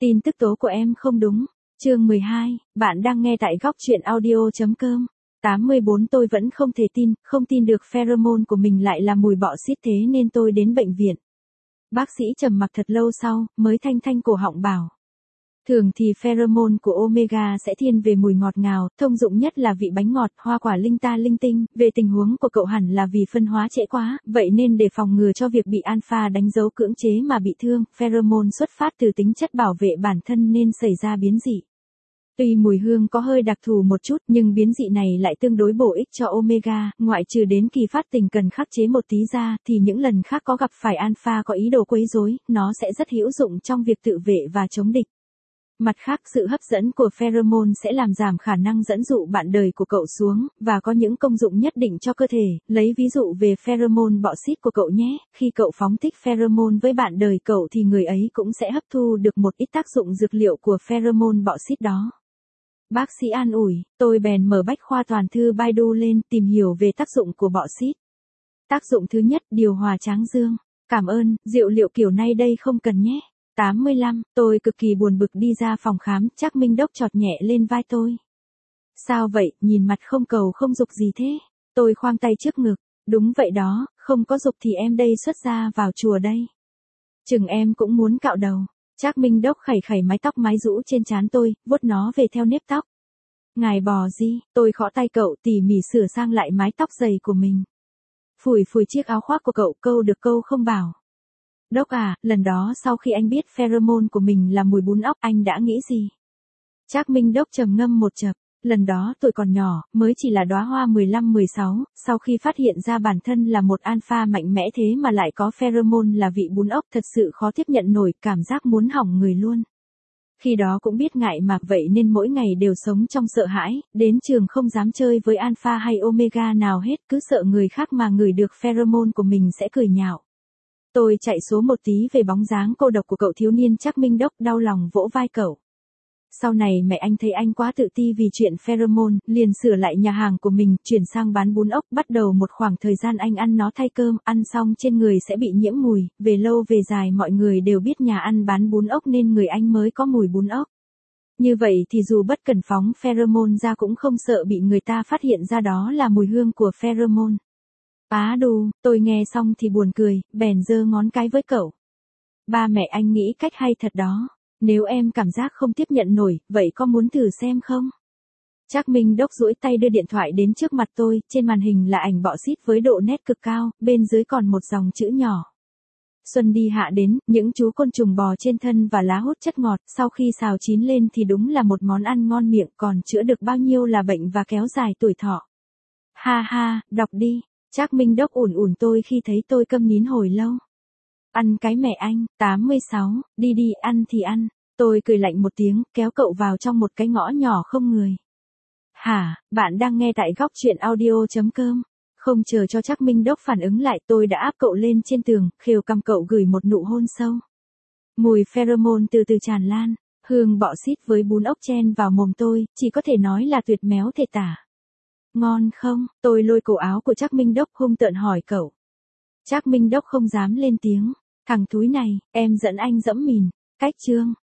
Tin tức tố của em không đúng. Chương 12, bạn đang nghe tại góc truyện audio.com. 84 Tôi vẫn không tin được pheromone của mình lại là mùi bọ xít thế nên tôi đến bệnh viện. Bác sĩ trầm mặc thật lâu sau, mới thanh cổ họng bảo. Thường thì pheromone của Omega sẽ thiên về mùi ngọt ngào, thông dụng nhất là vị bánh ngọt, hoa quả linh ta linh tinh, về tình huống của cậu hẳn là vì phân hóa trễ quá, vậy nên để phòng ngừa cho việc bị alpha đánh dấu cưỡng chế mà bị thương, pheromone xuất phát từ tính chất bảo vệ bản thân nên xảy ra biến dị. Tuy mùi hương có hơi đặc thù một chút nhưng biến dị này lại tương đối bổ ích cho Omega, ngoại trừ đến kỳ phát tình cần khắc chế một tí ra thì những lần khác có gặp phải alpha có ý đồ quấy rối, nó sẽ rất hữu dụng trong việc tự vệ và chống địch. Mặt khác sự hấp dẫn của pheromone sẽ làm giảm khả năng dẫn dụ bạn đời của cậu xuống, và có những công dụng nhất định cho cơ thể, lấy ví dụ về pheromone bọ xít của cậu nhé, khi cậu phóng thích pheromone với bạn đời cậu thì người ấy cũng sẽ hấp thu được một ít tác dụng dược liệu của pheromone bọ xít đó. Bác sĩ an ủi, tôi bèn mở bách khoa toàn thư Baidu lên tìm hiểu về tác dụng của bọ xít. Tác dụng thứ nhất, điều hòa tráng dương. Cảm ơn, rượu liệu kiểu này đây không cần nhé. 85, tôi cực kỳ buồn bực đi ra phòng khám, Trác Minh Đốc chọt nhẹ lên vai tôi. Sao vậy, nhìn mặt không cầu không dục gì thế? Tôi khoang tay trước ngực, đúng vậy đó, không có dục thì em đây xuất gia vào chùa đây. Chừng em cũng muốn cạo đầu. Trác Minh Đốc khẩy mái tóc mái rũ trên trán tôi, vuốt nó về theo nếp tóc. Ngài bò gì, tôi khõ tay cậu tỉ mỉ sửa sang lại mái tóc dày của mình. Phủi chiếc áo khoác của cậu, câu được câu không bảo. Đốc à, lần đó sau khi anh biết pheromone của mình là mùi bún ốc, anh đã nghĩ gì? Trác Minh Đốc trầm ngâm một chập, lần đó tôi còn nhỏ, mới chỉ là đóa hoa 15-16, sau khi phát hiện ra bản thân là một alpha mạnh mẽ thế mà lại có pheromone là vị bún ốc, thật sự khó tiếp nhận nổi, cảm giác muốn hỏng người luôn. Khi đó cũng biết ngại mà, vậy nên mỗi ngày đều sống trong sợ hãi, đến trường không dám chơi với alpha hay omega nào hết, cứ sợ người khác mà ngửi được pheromone của mình sẽ cười nhạo. Tôi chạy số một tí về bóng dáng cô độc của cậu thiếu niên Trác Minh Đốc, đau lòng vỗ vai cậu. Sau này mẹ anh thấy anh quá tự ti vì chuyện pheromone, liền sửa lại nhà hàng của mình, chuyển sang bán bún ốc, bắt đầu một khoảng thời gian anh ăn nó thay cơm, ăn xong trên người sẽ bị nhiễm mùi, về lâu về dài mọi người đều biết nhà ăn bán bún ốc nên người anh mới có mùi bún ốc. Như vậy thì dù bất cần phóng pheromone ra cũng không sợ bị người ta phát hiện ra đó là mùi hương của pheromone. Á đù, tôi nghe xong thì buồn cười, bèn giơ ngón cái với cậu. Ba mẹ anh nghĩ cách hay thật đó. Nếu em cảm giác không tiếp nhận nổi, vậy có muốn thử xem không? Trác Minh Đốc duỗi tay đưa điện thoại đến trước mặt tôi, trên màn hình là ảnh bọ xít với độ nét cực cao, bên dưới còn một dòng chữ nhỏ. Xuân đi hạ đến, những chú côn trùng bò trên thân và lá hút chất ngọt, sau khi xào chín lên thì đúng là một món ăn ngon miệng, còn chữa được bao nhiêu là bệnh và kéo dài tuổi thọ. Ha ha, đọc đi. Trác Minh Đốc ủn tôi khi thấy tôi câm nín hồi lâu. Ăn cái mẹ anh, 86, đi ăn thì ăn. Tôi cười lạnh một tiếng, kéo cậu vào trong một cái ngõ nhỏ không người. Hả, bạn đang nghe tại góc truyện audio.com. Không chờ cho Trác Minh Đốc phản ứng lại, tôi đã áp cậu lên trên tường, khều cằm cậu gửi một nụ hôn sâu. Mùi pheromone từ từ tràn lan, hương bọ xít với bún ốc chen vào mồm tôi, chỉ có thể nói là tuyệt méo thể tả. Ngon không? Tôi lôi cổ áo của Trác Minh Đốc hung tợn hỏi cậu. Trác Minh Đốc không dám lên tiếng. Thằng thúi này, em dẫn anh dẫm mìn. Cách chương.